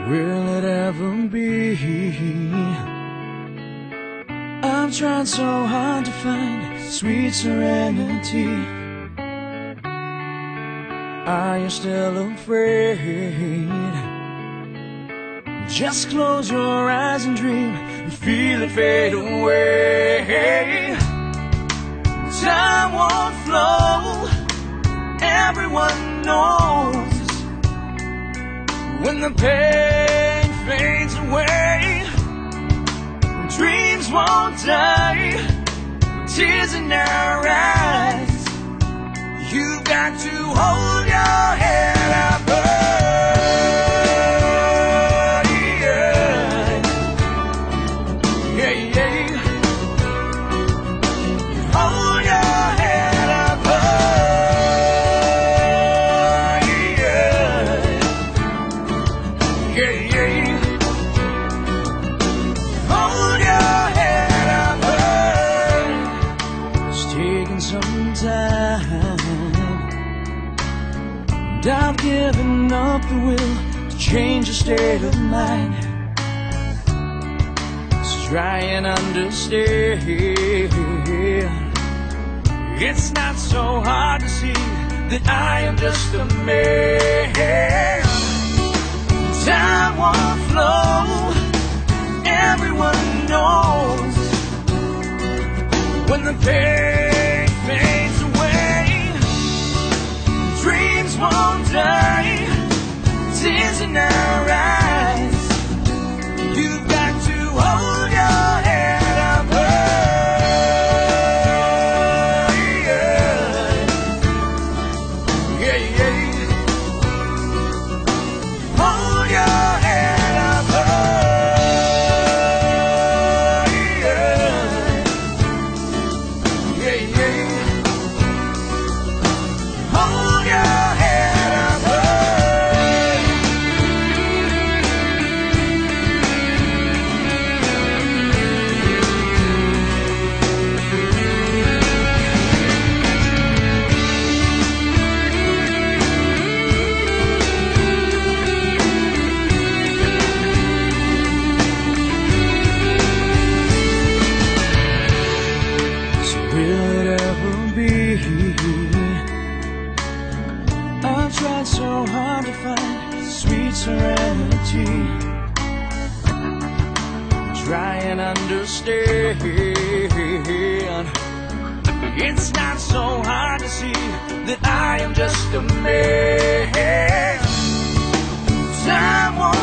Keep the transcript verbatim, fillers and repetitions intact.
will it ever be? I've tried so hard to find sweet serenity. Are you still afraid? Just close your eyes and dream and feel it fade away. Time won't flow, everyone knows. When the pain fades away, dreams won't die, tears in our eyes. You've got to hold your head up. And I've given up the will to change your state of mind. So try and understand, it's not so hard to see that I am just a man. Time won't flow, everyone knows. When the pain fades away, dreams won't die, tears in our eyes. You've got to hold your head up high. Yeah, yeah. Hold your head up high. Yeah, yeah. Hold your head up tried so hard to find sweet serenity. Try and understand, it's not so hard to see that I am just a man. Time won't